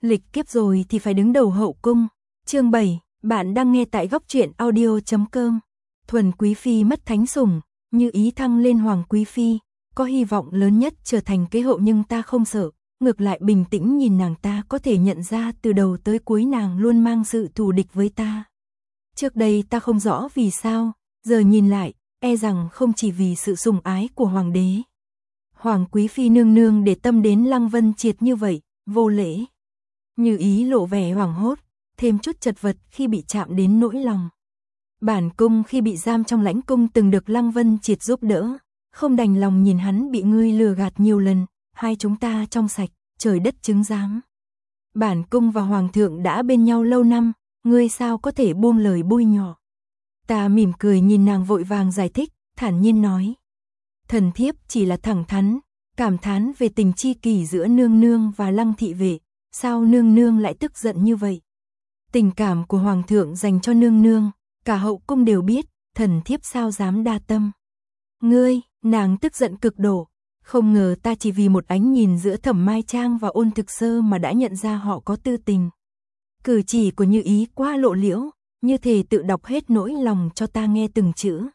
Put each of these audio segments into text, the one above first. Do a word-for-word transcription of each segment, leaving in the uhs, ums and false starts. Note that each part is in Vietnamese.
Lịch kiếp rồi thì phải đứng đầu hậu cung. Chương bảy, bạn đang nghe tại góc truyện audio chấm com. Thuần quý phi mất thánh sủng, Như Ý thăng lên hoàng quý phi, có hy vọng lớn nhất trở thành kế hậu, nhưng ta không sợ, ngược lại bình tĩnh nhìn nàng. Ta có thể nhận ra từ đầu tới cuối nàng luôn mang sự thù địch với ta. Trước đây ta không rõ vì sao, giờ nhìn lại, e rằng không chỉ vì sự sủng ái của hoàng đế. Hoàng quý phi nương nương để tâm đến Lăng Vân Triệt như vậy, vô lễ. Như Ý lộ vẻ hoảng hốt, thêm chút chật vật khi bị chạm đến nỗi lòng. Bản cung khi bị giam trong lãnh cung từng được Lăng Vân Triệt giúp đỡ, không đành lòng nhìn hắn bị ngươi lừa gạt nhiều lần, hai chúng ta trong sạch, trời đất chứng giám. Bản cung và hoàng thượng đã bên nhau lâu năm, ngươi sao có thể buông lời bôi nhọ. Ta mỉm cười nhìn nàng vội vàng giải thích, thản nhiên nói. Thần thiếp chỉ là thẳng thắn, cảm thán về tình chi kỷ giữa nương nương và Lăng thị vệ, sao nương nương lại tức giận như vậy? Tình cảm của hoàng thượng dành cho nương nương, cả hậu cung đều biết, thần thiếp sao dám đa tâm. Ngươi, nàng tức giận cực độ, không ngờ ta chỉ vì một ánh nhìn giữa Thẩm Mai Trang và Ôn Thực Sơ mà đã nhận ra họ có tư tình. Cử chỉ của Như Ý quá lộ liễu, như thể tự đọc hết nỗi lòng cho ta nghe từng chữ.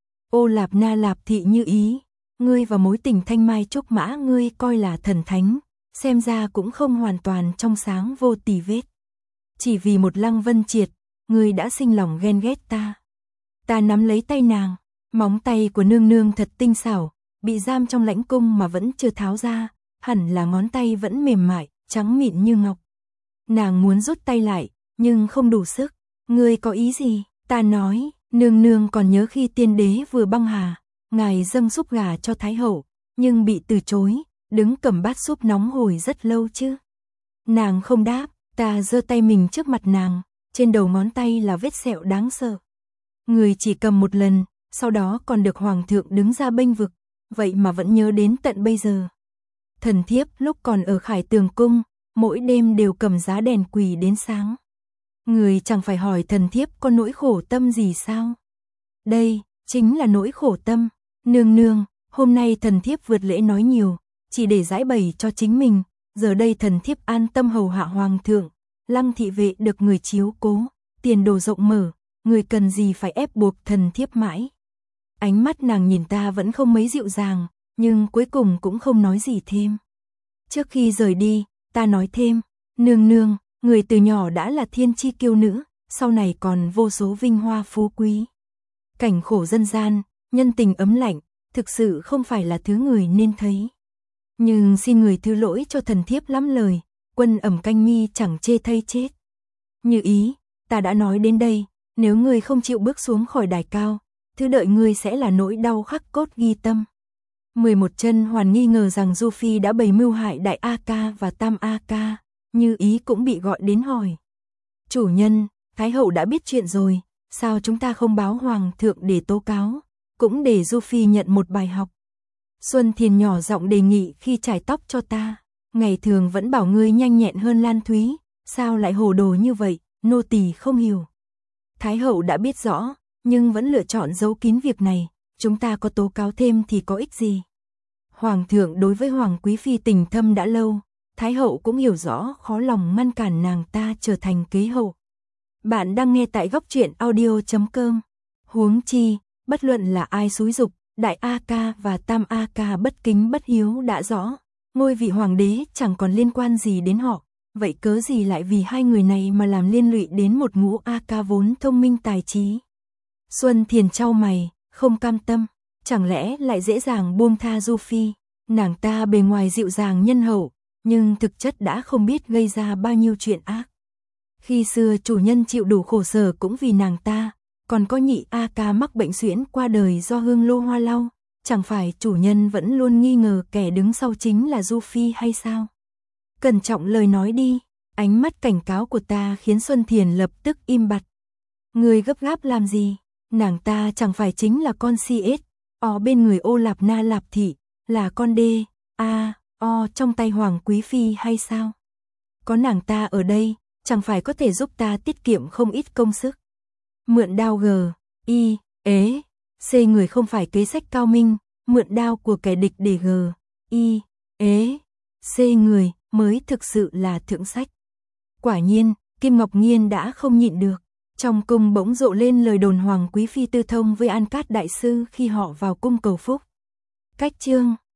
Ô Lạp Na Lạp thị Như Ý, ngươi và mối tình Thanh Mai Trúc Mã ngươi coi là thần thánh, xem ra cũng không hoàn toàn trong sáng vô tì vết. Chỉ vì một Lăng Vân Triệt, ngươi đã sinh lòng ghen ghét ta. Ta nắm lấy tay nàng, móng tay của nương nương thật tinh xảo, bị giam trong lãnh cung mà vẫn chưa tháo ra, hẳn là ngón tay vẫn mềm mại, trắng mịn như ngọc. Nàng muốn rút tay lại, nhưng không đủ sức. Ngươi có ý gì? Ta nói, nương nương còn nhớ khi tiên đế vừa băng hà, ngài dâng súp gà cho thái hậu, nhưng bị từ chối, đứng cầm bát súp nóng hổi rất lâu chứ. Nàng không đáp, ta giơ tay mình trước mặt nàng, trên đầu ngón tay là vết sẹo đáng sợ. Người chỉ cầm một lần, sau đó còn được hoàng thượng đứng ra bênh vực, vậy mà vẫn nhớ đến tận bây giờ. Thần thiếp lúc còn ở Khải Tường cung, mỗi đêm đều cầm giá đèn quỳ đến sáng. Người chẳng phải hỏi thần thiếp có nỗi khổ tâm gì sao? Đây, chính là nỗi khổ tâm. Nương nương, hôm nay thần thiếp vượt lễ nói nhiều, chỉ để giải bày cho chính mình, giờ đây thần thiếp an tâm hầu hạ hoàng thượng, Lăng thị vệ được người chiếu cố, tiền đồ rộng mở, người cần gì phải ép buộc thần thiếp mãi. Ánh mắt nàng nhìn ta vẫn không mấy dịu dàng, nhưng cuối cùng cũng không nói gì thêm. Trước khi rời đi, ta nói thêm, nương nương, người từ nhỏ đã là thiên chi kiêu nữ, sau này còn vô số vinh hoa phú quý. Cảnh khổ dân gian, nhân tình ấm lạnh, thực sự không phải là thứ người nên thấy. Nhưng xin người thứ lỗi cho thần thiếp lắm lời, quân ẩm canh mi chẳng chê thay chết. Như Ý, ta đã nói đến đây, nếu người không chịu bước xuống khỏi đài cao, thứ đợi người sẽ là nỗi đau khắc cốt ghi tâm. mười một chân hoàn nghi ngờ rằng Du Phi đã bày mưu hại Đại A Ca và Tam A Ca, Như Ý cũng bị gọi đến hỏi. Chủ nhân, Thái hậu đã biết chuyện rồi, sao chúng ta không báo hoàng thượng để tố cáo, cũng để Du Phi nhận một bài học. Xuân Thiền nhỏ giọng đề nghị khi chải tóc cho ta, ngày thường vẫn bảo ngươi nhanh nhẹn hơn Lan Thúy, sao lại hồ đồ như vậy, nô tỳ không hiểu. Thái hậu đã biết rõ, nhưng vẫn lựa chọn giấu kín việc này, chúng ta có tố cáo thêm thì có ích gì. Hoàng thượng đối với hoàng quý phi tình thâm đã lâu, Thái hậu cũng hiểu rõ, khó lòng ngăn cản nàng ta trở thành kế hậu. Bạn đang nghe tại góc truyện audio chấm com. Huống chi, bất luận là ai xúi dục, Đại A Ca và Tam A Ca bất kính bất hiếu đã rõ, ngôi vị hoàng đế chẳng còn liên quan gì đến họ, vậy cớ gì lại vì hai người này mà làm liên lụy đến một ngũ A Ca vốn thông minh tài trí. Xuân Thiền chau mày, không cam tâm, chẳng lẽ lại dễ dàng buông tha Du Phi, nàng ta bề ngoài dịu dàng nhân hậu, nhưng thực chất đã không biết gây ra bao nhiêu chuyện ác. Khi xưa chủ nhân chịu đủ khổ sở cũng vì nàng ta, còn có nhị A Ca mắc bệnh suyễn qua đời do hương lô hoa lau, chẳng phải chủ nhân vẫn luôn nghi ngờ kẻ đứng sau chính là Du Phi hay sao? Cẩn trọng lời nói đi, ánh mắt cảnh cáo của ta khiến Xuân Thiền lập tức im bặt. Người gấp gáp làm gì? Nàng ta chẳng phải chính là con si ết, o bên người Ô Lạp Na Lạp thị, là con đê, a, o trong tay hoàng quý phi hay sao? Có nàng ta ở đây, chẳng phải có thể giúp ta tiết kiệm không ít công sức. Mượn đao g, y, ế, c người không phải kế sách cao minh, mượn đao của kẻ địch để g, y, ế, c người mới thực sự là thượng sách. Quả nhiên, Kim Ngọc Nghiên đã không nhịn được. Trong cung bỗng rộ lên lời đồn Hoàng Quý Phi tư thông với An Cát Đại Sư khi họ vào cung cầu phúc. Cách chương